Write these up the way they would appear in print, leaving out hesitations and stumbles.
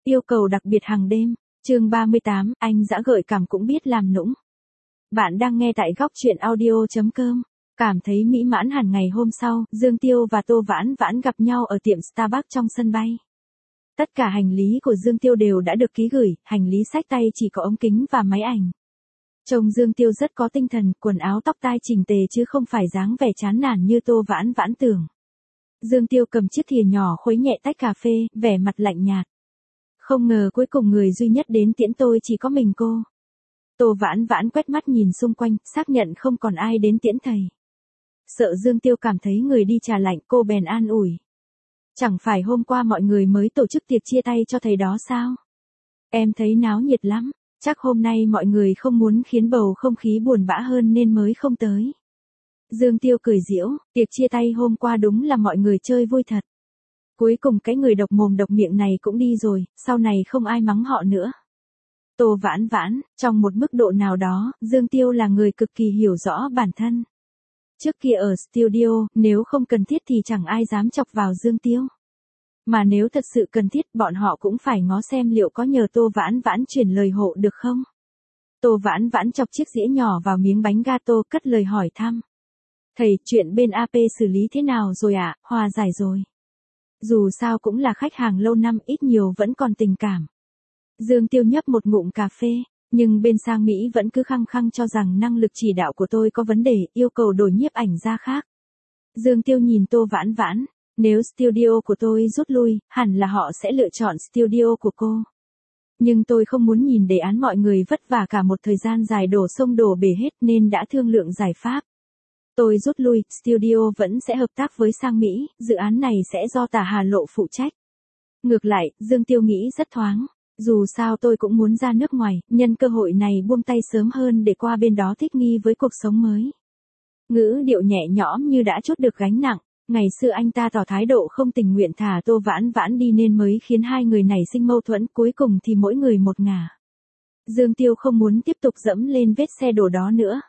Yêu cầu đặc biệt hàng đêm. Chương 38, anh dã gợi cảm cũng biết làm nũng. Bạn đang nghe tại góc truyện audio.com. Cảm thấy mỹ mãn hẳn ngày hôm sau, Dương Tiêu và Tô Vãn Vãn gặp nhau ở tiệm Starbucks trong sân bay. Tất cả hành lý của Dương Tiêu đều đã được ký gửi, hành lý xách tay chỉ có ống kính và máy ảnh. Trông Dương Tiêu rất có tinh thần, quần áo tóc tai chỉnh tề chứ không phải dáng vẻ chán nản như Tô Vãn Vãn tưởng. Dương Tiêu cầm chiếc thìa nhỏ khuấy nhẹ tách cà phê, vẻ mặt lạnh nhạt. Không ngờ cuối cùng người duy nhất đến tiễn tôi chỉ có mình cô. Tô Vãn Vãn quét mắt nhìn xung quanh, xác nhận không còn ai đến tiễn thầy. Sợ Dương Tiêu cảm thấy người đi trà lạnh, cô bèn an ủi. Chẳng phải hôm qua mọi người mới tổ chức tiệc chia tay cho thầy đó sao? Em thấy náo nhiệt lắm, chắc hôm nay mọi người không muốn khiến bầu không khí buồn bã hơn nên mới không tới. Dương Tiêu cười giễu, tiệc chia tay hôm qua đúng là mọi người chơi vui thật. Cuối cùng cái người độc mồm độc miệng này cũng đi rồi, sau này không ai mắng họ nữa. Tô Vãn Vãn, trong một mức độ nào đó, Dương Tiêu là người cực kỳ hiểu rõ bản thân. Trước kia ở studio, nếu không cần thiết thì chẳng ai dám chọc vào Dương Tiêu. Mà nếu thật sự cần thiết, bọn họ cũng phải ngó xem liệu có nhờ Tô Vãn Vãn chuyển lời hộ được không. Tô Vãn Vãn chọc chiếc dĩa nhỏ vào miếng bánh gato, cất lời hỏi thăm. Thầy, chuyện bên AP xử lý thế nào rồi ạ? Hòa giải rồi. Dù sao cũng là khách hàng lâu năm, ít nhiều vẫn còn tình cảm. Dương Tiêu nhấp một ngụm cà phê, nhưng bên sang Mỹ vẫn cứ khăng khăng cho rằng năng lực chỉ đạo của tôi có vấn đề, yêu cầu đổi nhiếp ảnh gia khác. Dương Tiêu nhìn Tô Vãn Vãn, nếu studio của tôi rút lui, hẳn là họ sẽ lựa chọn studio của cô. Nhưng tôi không muốn nhìn đề án mọi người vất vả cả một thời gian dài đổ sông đổ bể hết nên đã thương lượng giải pháp. Tôi rút lui, studio vẫn sẽ hợp tác với sang Mỹ, dự án này sẽ do Tả Hà Lộ phụ trách. Ngược lại, Dương Tiêu nghĩ rất thoáng. Dù sao tôi cũng muốn ra nước ngoài, nhân cơ hội này buông tay sớm hơn để qua bên đó thích nghi với cuộc sống mới. Ngữ điệu nhẹ nhõm như đã trút được gánh nặng, ngày xưa anh ta tỏ thái độ không tình nguyện thả Tô Vãn Vãn đi nên mới khiến hai người nảy sinh mâu thuẫn, cuối cùng thì mỗi người một ngả. Dương Tiêu không muốn tiếp tục dẫm lên vết xe đổ đó nữa.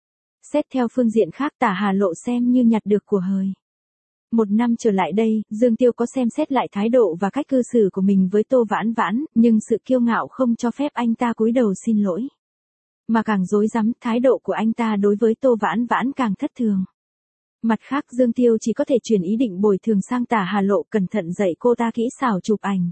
Xét theo phương diện khác, Tả Hà Lộ xem như nhặt được của hời. Một năm trở lại đây, Dương Tiêu có xem xét lại thái độ và cách cư xử của mình với Tô Vãn Vãn, nhưng sự kiêu ngạo không cho phép anh ta cúi đầu xin lỗi. Mà càng rối rắm, thái độ của anh ta đối với Tô Vãn Vãn càng thất thường. Mặt khác, Dương Tiêu chỉ có thể chuyển ý định bồi thường sang Tả Hà Lộ, cẩn thận dạy cô ta kỹ xảo chụp ảnh.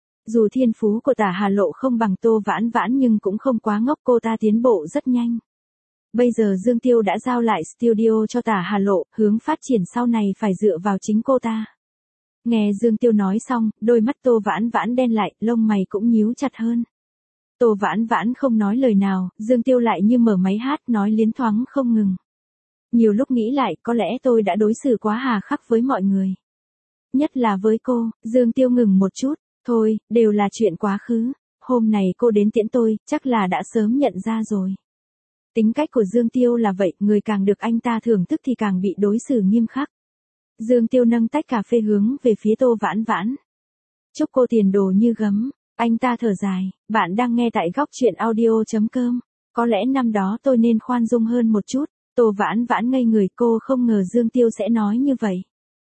Dù thiên phú của Tả Hà Lộ không bằng Tô Vãn Vãn nhưng cũng không quá ngốc, cô ta tiến bộ rất nhanh. Bây giờ Dương Tiêu đã giao lại studio cho Tả Hà Lộ, hướng phát triển sau này phải dựa vào chính cô ta. Nghe Dương Tiêu nói xong, đôi mắt Tô Vãn Vãn đen lại, lông mày cũng nhíu chặt hơn. Tô Vãn Vãn không nói lời nào, Dương Tiêu lại như mở máy hát nói liến thoáng không ngừng. Nhiều lúc nghĩ lại, có lẽ tôi đã đối xử quá hà khắc với mọi người. Nhất là với cô. Dương Tiêu ngừng một chút, thôi, đều là chuyện quá khứ. Hôm này cô đến tiễn tôi, chắc là đã sớm nhận ra rồi. Tính cách của Dương Tiêu là vậy, người càng được anh ta thưởng thức thì càng bị đối xử nghiêm khắc. Dương Tiêu nâng tách cà phê hướng về phía Tô Vãn Vãn. Chúc cô tiền đồ như gấm. Anh ta thở dài, bạn đang nghe tại góc truyện audio.com. Có lẽ năm đó tôi nên khoan dung hơn một chút. Tô Vãn Vãn ngây người, cô không ngờ Dương Tiêu sẽ nói như vậy.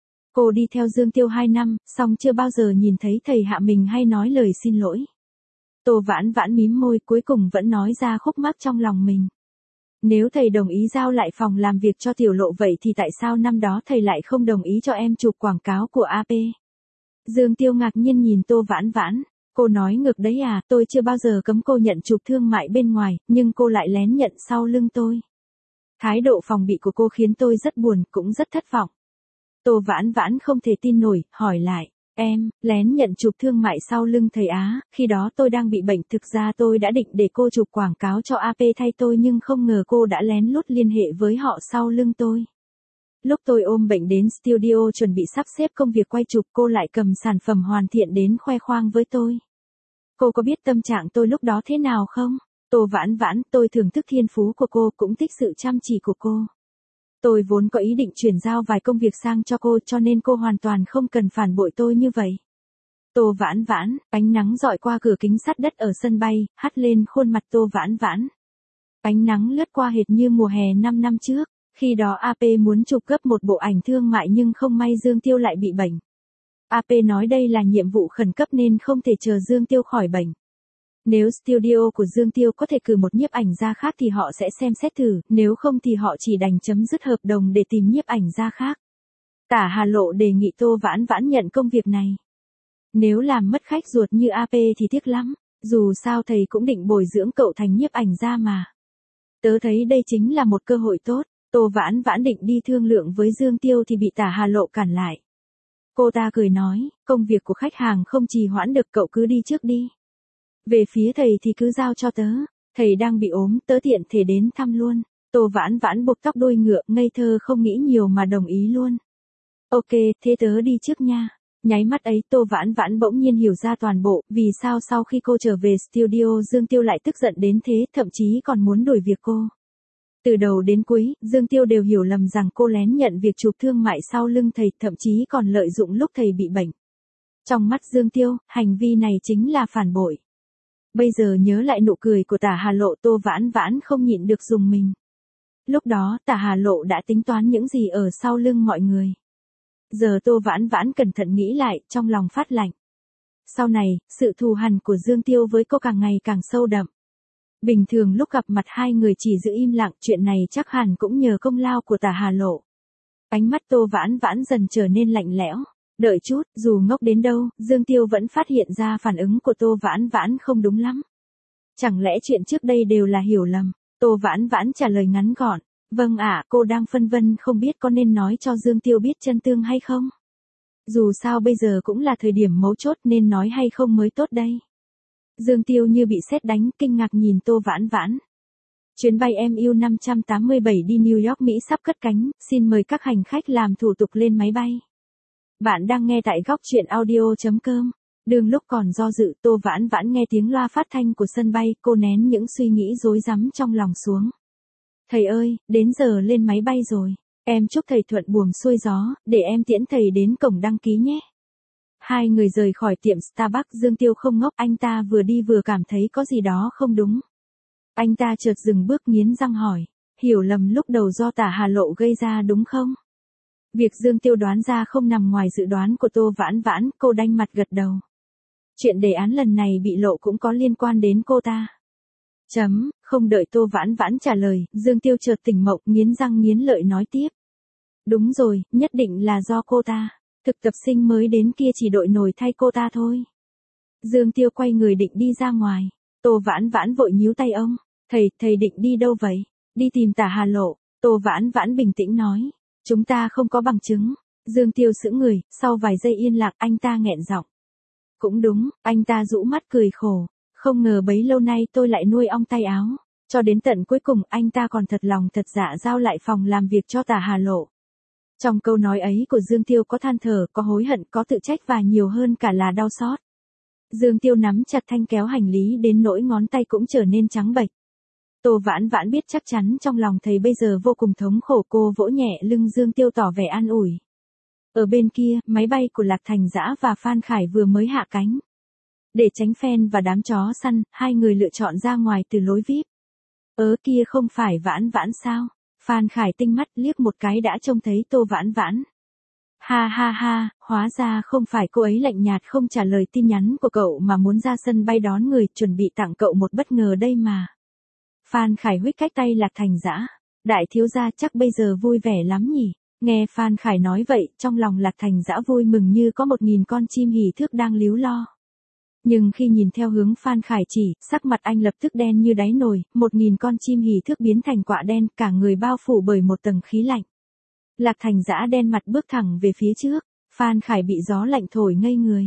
Cô đi theo Dương Tiêu 2 năm, song chưa bao giờ nhìn thấy thầy hạ mình hay nói lời xin lỗi. Tô Vãn Vãn mím môi, cuối cùng vẫn nói ra khúc mắc trong lòng mình. Nếu thầy đồng ý giao lại phòng làm việc cho Tiểu Lộ vậy thì tại sao năm đó thầy lại không đồng ý cho em chụp quảng cáo của AP? Dương Tiêu ngạc nhiên nhìn Tô Vãn Vãn. Cô nói ngược đấy à, tôi chưa bao giờ cấm cô nhận chụp thương mại bên ngoài, nhưng cô lại lén nhận sau lưng tôi. Thái độ phòng bị của cô khiến tôi rất buồn, cũng rất thất vọng. Tô Vãn Vãn không thể tin nổi, hỏi lại. Em, lén nhận chụp thương mại sau lưng thầy á, khi đó tôi đang bị bệnh, thực ra tôi đã định để cô chụp quảng cáo cho AP thay tôi nhưng không ngờ cô đã lén lút liên hệ với họ sau lưng tôi. Lúc tôi ôm bệnh đến studio chuẩn bị sắp xếp công việc quay chụp, cô lại cầm sản phẩm hoàn thiện đến khoe khoang với tôi. Cô có biết tâm trạng tôi lúc đó thế nào không? Tô Vãn Vãn, tôi thưởng thức thiên phú của cô, cũng thích sự chăm chỉ của cô. Tôi vốn có ý định chuyển giao vài công việc sang cho cô cho nên cô hoàn toàn không cần phản bội tôi như vậy. Tô Vãn Vãn, ánh nắng dọi qua cửa kính sắt đất ở sân bay, hắt lên khuôn mặt Tô Vãn Vãn. Ánh nắng lướt qua hệt như mùa hè 5 năm trước, khi đó AP muốn chụp gấp một bộ ảnh thương mại nhưng không may Dương Tiêu lại bị bệnh. AP nói đây là nhiệm vụ khẩn cấp nên không thể chờ Dương Tiêu khỏi bệnh. Nếu studio của Dương Tiêu có thể cử một nhiếp ảnh gia khác thì họ sẽ xem xét thử, nếu không thì họ chỉ đành chấm dứt hợp đồng để tìm nhiếp ảnh gia khác. Tả Hà Lộ đề nghị Tô Vãn Vãn nhận công việc này. Nếu làm mất khách ruột như AP thì tiếc lắm, dù sao thầy cũng định bồi dưỡng cậu thành nhiếp ảnh gia mà. Tớ thấy đây chính là một cơ hội tốt. Tô Vãn Vãn định đi thương lượng với Dương Tiêu thì bị Tả Hà Lộ cản lại. Cô ta cười nói, công việc của khách hàng không trì hoãn được, cậu cứ đi trước đi. Về phía thầy thì cứ giao cho tớ, thầy đang bị ốm, tớ tiện thể đến thăm luôn. Tô Vãn Vãn buộc tóc đuôi ngựa, ngây thơ không nghĩ nhiều mà đồng ý luôn. Ok, thế tớ đi trước nha. Nháy mắt ấy Tô Vãn Vãn bỗng nhiên hiểu ra toàn bộ, vì sao sau khi cô trở về studio Dương Tiêu lại tức giận đến thế, thậm chí còn muốn đuổi việc cô. Từ đầu đến cuối, Dương Tiêu đều hiểu lầm rằng cô lén nhận việc chụp thương mại sau lưng thầy, thậm chí còn lợi dụng lúc thầy bị bệnh. Trong mắt Dương Tiêu, hành vi này chính là phản bội. Bây giờ nhớ lại nụ cười của Tả Hà Lộ, Tô Vãn Vãn không nhịn được rùng mình. Lúc đó Tả Hà Lộ đã tính toán những gì ở sau lưng mọi người. Giờ Tô Vãn Vãn cẩn thận nghĩ lại, trong lòng phát lạnh. Sau này, sự thù hằn của Dương Tiêu với cô càng ngày càng sâu đậm. Bình thường lúc gặp mặt hai người chỉ giữ im lặng, chuyện này chắc hẳn cũng nhờ công lao của Tả Hà Lộ. Ánh mắt Tô Vãn Vãn dần trở nên lạnh lẽo. Đợi chút, dù ngốc đến đâu, Dương Tiêu vẫn phát hiện ra phản ứng của Tô Vãn Vãn không đúng lắm. Chẳng lẽ chuyện trước đây đều là hiểu lầm? Tô Vãn Vãn trả lời ngắn gọn. Vâng ạ, cô đang phân vân không biết có nên nói cho Dương Tiêu biết chân tương hay không? Dù sao bây giờ cũng là thời điểm mấu chốt nên nói hay không mới tốt đây. Dương Tiêu như bị sét đánh, kinh ngạc nhìn Tô Vãn Vãn. Chuyến bay MU587 đi New York Mỹ sắp cất cánh, xin mời các hành khách làm thủ tục lên máy bay. Bạn đang nghe tại góc truyện audio.com. Đường lúc còn do dự, Tô Vãn Vãn nghe tiếng loa phát thanh của sân bay, cô nén những suy nghĩ rối rắm trong lòng xuống. Thầy ơi, đến giờ lên máy bay rồi. Em chúc thầy thuận buồm xuôi gió, để em tiễn thầy đến cổng đăng ký nhé. Hai người rời khỏi tiệm Starbucks, Dương Tiêu không ngốc, anh ta vừa đi vừa cảm thấy có gì đó không đúng. Anh ta chợt dừng bước nghiến răng hỏi, hiểu lầm lúc đầu do Tả Hà Lộ gây ra đúng không? Việc Dương Tiêu đoán ra không nằm ngoài dự đoán của Tô Vãn Vãn, cô đanh mặt gật đầu. Chuyện đề án lần này bị lộ cũng có liên quan đến cô ta. Không đợi Tô Vãn Vãn trả lời, Dương Tiêu chợt tỉnh mộng, nghiến răng nghiến lợi nói tiếp. Đúng rồi, nhất định là do cô ta. Thực tập sinh mới đến kia chỉ đội nổi thay cô ta thôi. Dương Tiêu quay người định đi ra ngoài. Tô Vãn Vãn vội nhíu tay ông. Thầy định đi đâu vậy? Đi tìm Tả Hà Lộ. Tô Vãn Vãn bình tĩnh nói. Chúng ta không có bằng chứng. Dương Tiêu sững người, sau vài giây yên lặng anh ta nghẹn giọng. Cũng đúng, anh ta rũ mắt cười khổ. Không ngờ bấy lâu nay tôi lại nuôi ong tay áo. Cho đến tận cuối cùng anh ta còn thật lòng thật dạ giao lại phòng làm việc cho Tả Hà Lộ. Trong câu nói ấy của Dương Tiêu có than thở, có hối hận, có tự trách và nhiều hơn cả là đau xót. Dương Tiêu nắm chặt thanh kéo hành lý đến nỗi ngón tay cũng trở nên trắng bệch. Tô Vãn Vãn biết chắc chắn trong lòng thầy bây giờ vô cùng thống khổ, cô vỗ nhẹ lưng Dương Tiêu tỏ vẻ an ủi. Ở bên kia, máy bay của Lạc Thành Dã và Phan Khải vừa mới hạ cánh. Để tránh fan và đám chó săn, hai người lựa chọn ra ngoài từ lối VIP. Kia không phải Vãn Vãn sao? Phan Khải tinh mắt liếc một cái đã trông thấy Tô Vãn Vãn. Ha ha ha, hóa ra không phải cô ấy lạnh nhạt không trả lời tin nhắn của cậu mà muốn ra sân bay đón người, chuẩn bị tặng cậu một bất ngờ đây mà. Phan Khải huých cách tay Lạc Thành Dã. Đại thiếu gia chắc bây giờ vui vẻ lắm nhỉ? Nghe Phan Khải nói vậy, trong lòng Lạc Thành Dã vui mừng như có 1000 con chim hỉ thước đang líu lo. Nhưng khi nhìn theo hướng Phan Khải chỉ, sắc mặt anh lập tức đen như đáy nồi, 1000 con chim hỉ thước biến thành quạ đen, cả người bao phủ bởi một tầng khí lạnh. Lạc Thành Dã đen mặt bước thẳng về phía trước, Phan Khải bị gió lạnh thổi ngây người.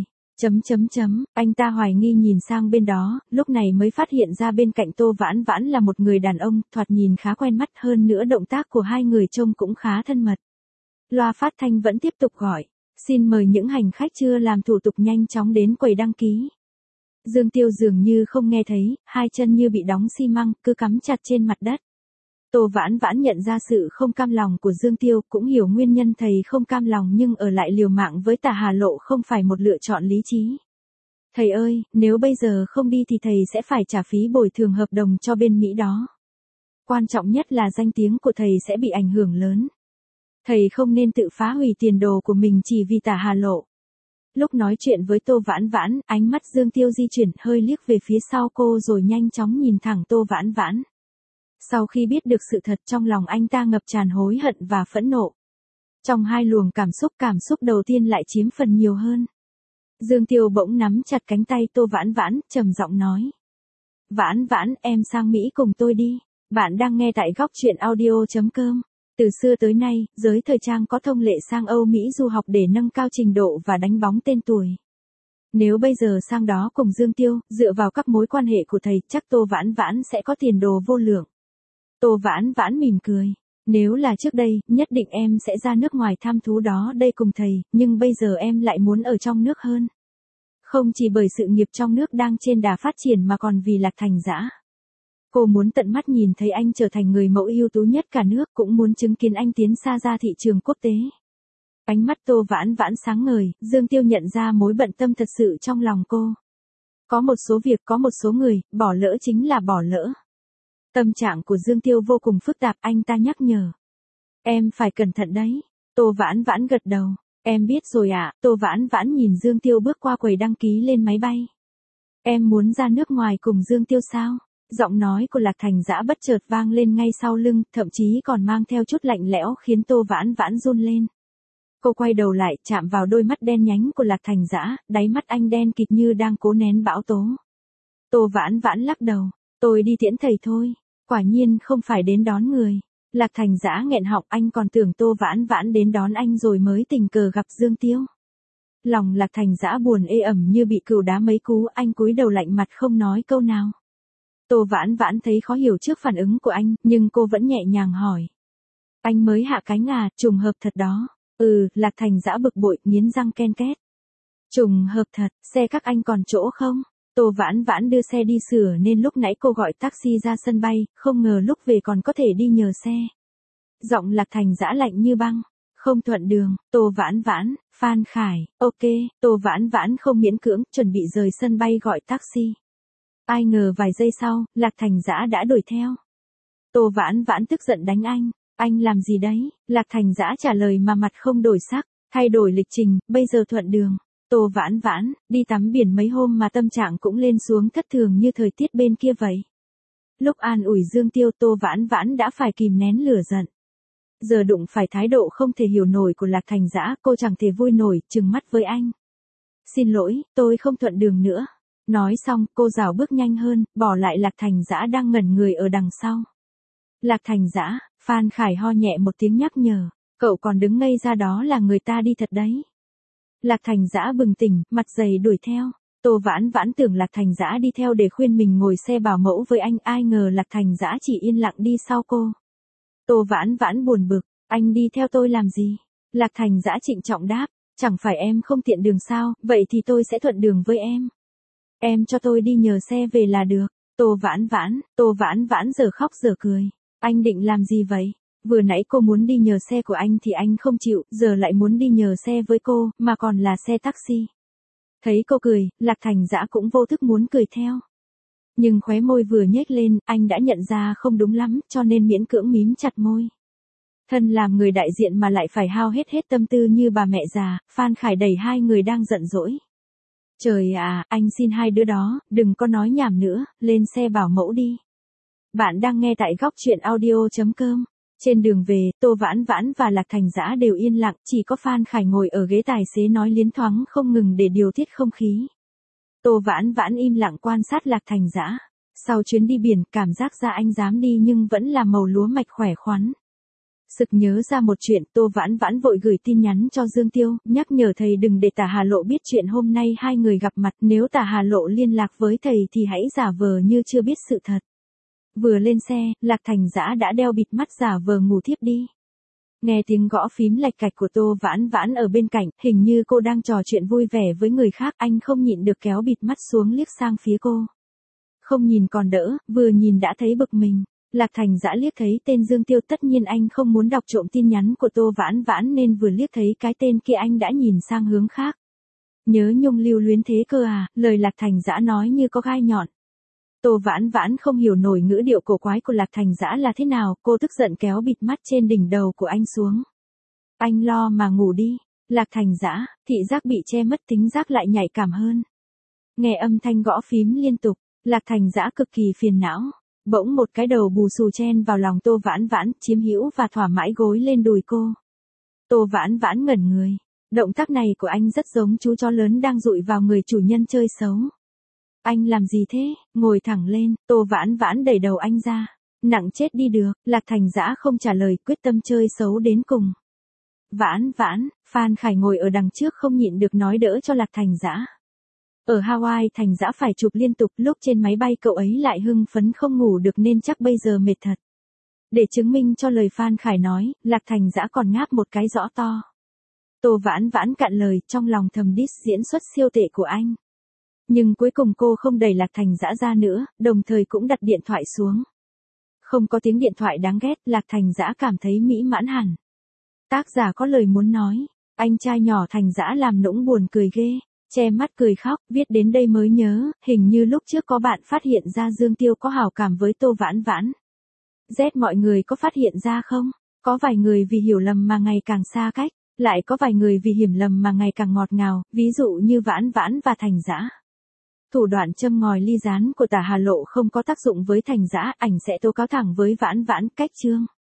Anh ta hoài nghi nhìn sang bên đó, lúc này mới phát hiện ra bên cạnh Tô Vãn Vãn là một người đàn ông, thoạt nhìn khá quen mắt, hơn nữa động tác của hai người trông cũng khá thân mật. Loa phát thanh vẫn tiếp tục gọi, xin mời những hành khách chưa làm thủ tục nhanh chóng đến quầy đăng ký. Dương Tiêu dường như không nghe thấy, hai chân như bị đóng xi măng, cứ cắm chặt trên mặt đất. Tô Vãn Vãn nhận ra sự không cam lòng của Dương Tiêu, cũng hiểu nguyên nhân thầy không cam lòng, nhưng ở lại liều mạng với Tả Hà Lộ không phải một lựa chọn lý trí. Thầy ơi, nếu bây giờ không đi thì thầy sẽ phải trả phí bồi thường hợp đồng cho bên Mỹ đó. Quan trọng nhất là danh tiếng của thầy sẽ bị ảnh hưởng lớn. Thầy không nên tự phá hủy tiền đồ của mình chỉ vì Tả Hà Lộ. Lúc nói chuyện với Tô Vãn Vãn, ánh mắt Dương Tiêu di chuyển hơi liếc về phía sau cô rồi nhanh chóng nhìn thẳng Tô Vãn Vãn. Sau khi biết được sự thật trong lòng anh ta ngập tràn hối hận và phẫn nộ. Trong hai luồng cảm xúc đầu tiên lại chiếm phần nhiều hơn. Dương Tiêu bỗng nắm chặt cánh tay Tô Vãn Vãn, trầm giọng nói. Vãn Vãn, em sang Mỹ cùng tôi đi. Bạn đang nghe tại góc truyện audio.com. Từ xưa tới nay, giới thời trang có thông lệ sang Âu Mỹ du học để nâng cao trình độ và đánh bóng tên tuổi. Nếu bây giờ sang đó cùng Dương Tiêu, dựa vào các mối quan hệ của thầy, chắc Tô Vãn Vãn sẽ có tiền đồ vô lượng. Tô Vãn Vãn mỉm cười. Nếu là trước đây, nhất định em sẽ ra nước ngoài thăm thú đó đây cùng thầy, nhưng bây giờ em lại muốn ở trong nước hơn. Không chỉ bởi sự nghiệp trong nước đang trên đà phát triển mà còn vì Lạc Thành Dã. Cô muốn tận mắt nhìn thấy anh trở thành người mẫu ưu tú nhất cả nước, cũng muốn chứng kiến anh tiến xa ra thị trường quốc tế. Ánh mắt Tô Vãn Vãn sáng ngời, Dương Tiêu nhận ra mối bận tâm thật sự trong lòng cô. Có một số việc, có một số người, bỏ lỡ chính là bỏ lỡ. Tâm trạng của Dương Tiêu vô cùng phức tạp, anh ta nhắc nhở. Em phải cẩn thận đấy. Tô Vãn Vãn gật đầu. Em biết rồi ạ. Tô Vãn Vãn nhìn Dương Tiêu bước qua quầy đăng ký lên máy bay. Em muốn ra nước ngoài cùng Dương Tiêu sao? Giọng nói của Lạc Thành Dã bất chợt vang lên ngay sau lưng, thậm chí còn mang theo chút lạnh lẽo khiến Tô Vãn Vãn run lên. Cô quay đầu lại, chạm vào đôi mắt đen nhánh của Lạc Thành Dã, đáy mắt anh đen kịt như đang cố nén bão tố. Tô Vãn Vãn lắc đầu. Tôi đi tiễn thầy thôi. Quả nhiên không phải đến đón người. Lạc Thành Dã nghẹn họng, anh còn tưởng Tô Vãn Vãn đến đón anh rồi mới tình cờ gặp Dương Tiêu. Lòng Lạc Thành Dã buồn ê ẩm như bị cừu đá mấy cú, anh cúi đầu lạnh mặt không nói câu nào. Tô Vãn Vãn thấy khó hiểu trước phản ứng của anh, nhưng cô vẫn nhẹ nhàng hỏi. Anh mới hạ cánh à, trùng hợp thật đó. Lạc Thành Dã bực bội, nghiến răng ken két. Trùng hợp thật, xe các anh còn chỗ không? Tô Vãn Vãn đưa xe đi sửa nên lúc nãy cô gọi taxi ra sân bay, không ngờ lúc về còn có thể đi nhờ xe. Giọng Lạc Thành Dã lạnh như băng. Không thuận đường. Tô Vãn Vãn, Phan Khải, ok. Tô Vãn Vãn không miễn cưỡng, chuẩn bị rời sân bay gọi taxi. Ai ngờ vài giây sau, Lạc Thành Dã đã đuổi theo. Tô Vãn Vãn tức giận đánh anh. Anh làm gì đấy? Lạc Thành Dã trả lời mà mặt không đổi sắc. Thay đổi lịch trình, bây giờ thuận đường. Tô Vãn Vãn, đi tắm biển mấy hôm mà tâm trạng cũng lên xuống thất thường như thời tiết bên kia vậy. Lúc an ủi Dương Tiêu, Tô Vãn Vãn đã phải kìm nén lửa giận. Giờ đụng phải thái độ không thể hiểu nổi của Lạc Thành Dã, cô chẳng thể vui nổi, trừng mắt với anh. Xin lỗi, tôi không thuận đường nữa. Nói xong, cô rảo bước nhanh hơn, bỏ lại Lạc Thành Dã đang ngẩn người ở đằng sau. Lạc Thành Dã, Phan Khải ho nhẹ một tiếng nhắc nhở. Cậu còn đứng ngây ra đó là người ta đi thật đấy. Lạc Thành Dã bừng tỉnh, mặt dày đuổi theo. Tô Vãn Vãn tưởng Lạc Thành Dã đi theo để khuyên mình ngồi xe bảo mẫu với anh, ai ngờ Lạc Thành Dã chỉ yên lặng đi sau cô. Tô Vãn Vãn buồn bực, anh đi theo tôi làm gì? Lạc Thành Dã trịnh trọng đáp, chẳng phải em không tiện đường sao, vậy thì tôi sẽ thuận đường với em. Em cho tôi đi nhờ xe về là được. Tô Vãn Vãn giờ khóc giờ cười. Anh định làm gì vậy? Vừa nãy cô muốn đi nhờ xe của anh thì anh không chịu, giờ lại muốn đi nhờ xe với cô, mà còn là xe taxi. Thấy cô cười, Lạc Thành Dã cũng vô thức muốn cười theo. Nhưng khóe môi vừa nhếch lên, anh đã nhận ra không đúng lắm, cho nên miễn cưỡng mím chặt môi. Thân làm người đại diện mà lại phải hao hết tâm tư như bà mẹ già, Phan Khải đẩy hai người đang giận dỗi. Trời à, anh xin hai đứa đó, đừng có nói nhảm nữa, lên xe bảo mẫu đi. Bạn đang nghe tại góc truyện audio.com. Trên đường về, Tô Vãn Vãn và Lạc Thành Dã đều yên lặng, chỉ có Phan Khải ngồi ở ghế tài xế nói liến thoáng không ngừng để điều tiết không khí. Tô Vãn Vãn im lặng quan sát Lạc Thành Dã. Sau chuyến đi biển, cảm giác ra anh dám đi nhưng vẫn là màu lúa mạch khỏe khoắn. Sực nhớ ra một chuyện, Tô Vãn Vãn vội gửi tin nhắn cho Dương Tiêu, nhắc nhở thầy đừng để Tả Hà Lộ biết chuyện hôm nay hai người gặp mặt, nếu Tả Hà Lộ liên lạc với thầy thì hãy giả vờ như chưa biết sự thật. Vừa lên xe, Lạc Thành Dã đã đeo bịt mắt giả vờ ngủ thiếp đi. Nghe tiếng gõ phím lạch cạch của Tô Vãn Vãn ở bên cạnh, hình như cô đang trò chuyện vui vẻ với người khác, anh không nhịn được kéo bịt mắt xuống liếc sang phía cô. Không nhìn còn đỡ, vừa nhìn đã thấy bực mình. Lạc Thành Dã liếc thấy tên Dương Tiêu, tất nhiên anh không muốn đọc trộm tin nhắn của Tô Vãn Vãn nên vừa liếc thấy cái tên kia anh đã nhìn sang hướng khác. Nhớ nhung lưu luyến thế cơ à, lời Lạc Thành Dã nói như có gai nhọn. Tô Vãn Vãn không hiểu nổi ngữ điệu cổ quái của Lạc Thành Dã là thế nào, cô tức giận kéo bịt mắt trên đỉnh đầu của anh xuống. Anh lo mà ngủ đi. Lạc Thành Dã, thị giác bị che mất tính giác lại nhạy cảm hơn. Nghe âm thanh gõ phím liên tục, Lạc Thành Dã cực kỳ phiền não. Bỗng một cái đầu bù xù chen vào lòng Tô Vãn Vãn, chiếm hữu và thỏa mãi gối lên đùi cô. Tô Vãn Vãn ngẩn người. Động tác này của anh rất giống chú chó lớn đang dụi vào người chủ nhân chơi xấu. Anh làm gì thế? Ngồi thẳng lên, Tô Vãn Vãn đẩy đầu anh ra. Nặng chết đi được, Lạc Thành Dã không trả lời, quyết tâm chơi xấu đến cùng. Vãn Vãn, Phan Khải ngồi ở đằng trước không nhịn được nói đỡ cho Lạc Thành Dã. Ở Hawaii Thành Dã phải chụp liên tục, lúc trên máy bay cậu ấy lại hưng phấn không ngủ được nên chắc bây giờ mệt thật. Để chứng minh cho lời Phan Khải nói, Lạc Thành Dã còn ngáp một cái rõ to. Tô Vãn Vãn cạn lời, trong lòng thầm diss diễn xuất siêu tệ của anh. Nhưng cuối cùng cô không đẩy Lạc Thành Dã ra nữa, đồng thời cũng đặt điện thoại xuống. Không có tiếng điện thoại đáng ghét, Lạc Thành Dã cảm thấy mỹ mãn hẳn. Tác giả có lời muốn nói, anh trai nhỏ Thành Dã làm nũng buồn cười ghê, che mắt cười khóc, viết đến đây mới nhớ, hình như lúc trước có bạn phát hiện ra Dương Tiêu có hảo cảm với Tô Vãn Vãn. Mọi người có phát hiện ra không? Có vài người vì hiểu lầm mà ngày càng xa cách, lại có vài người vì hiểu lầm mà ngày càng ngọt ngào, ví dụ như Vãn Vãn và Thành Dã. Thủ đoạn châm ngòi ly gián của Tả Hà Lộ không có tác dụng với Thành Dã, ảnh sẽ tố cáo thẳng với Vãn Vãn, cách chương.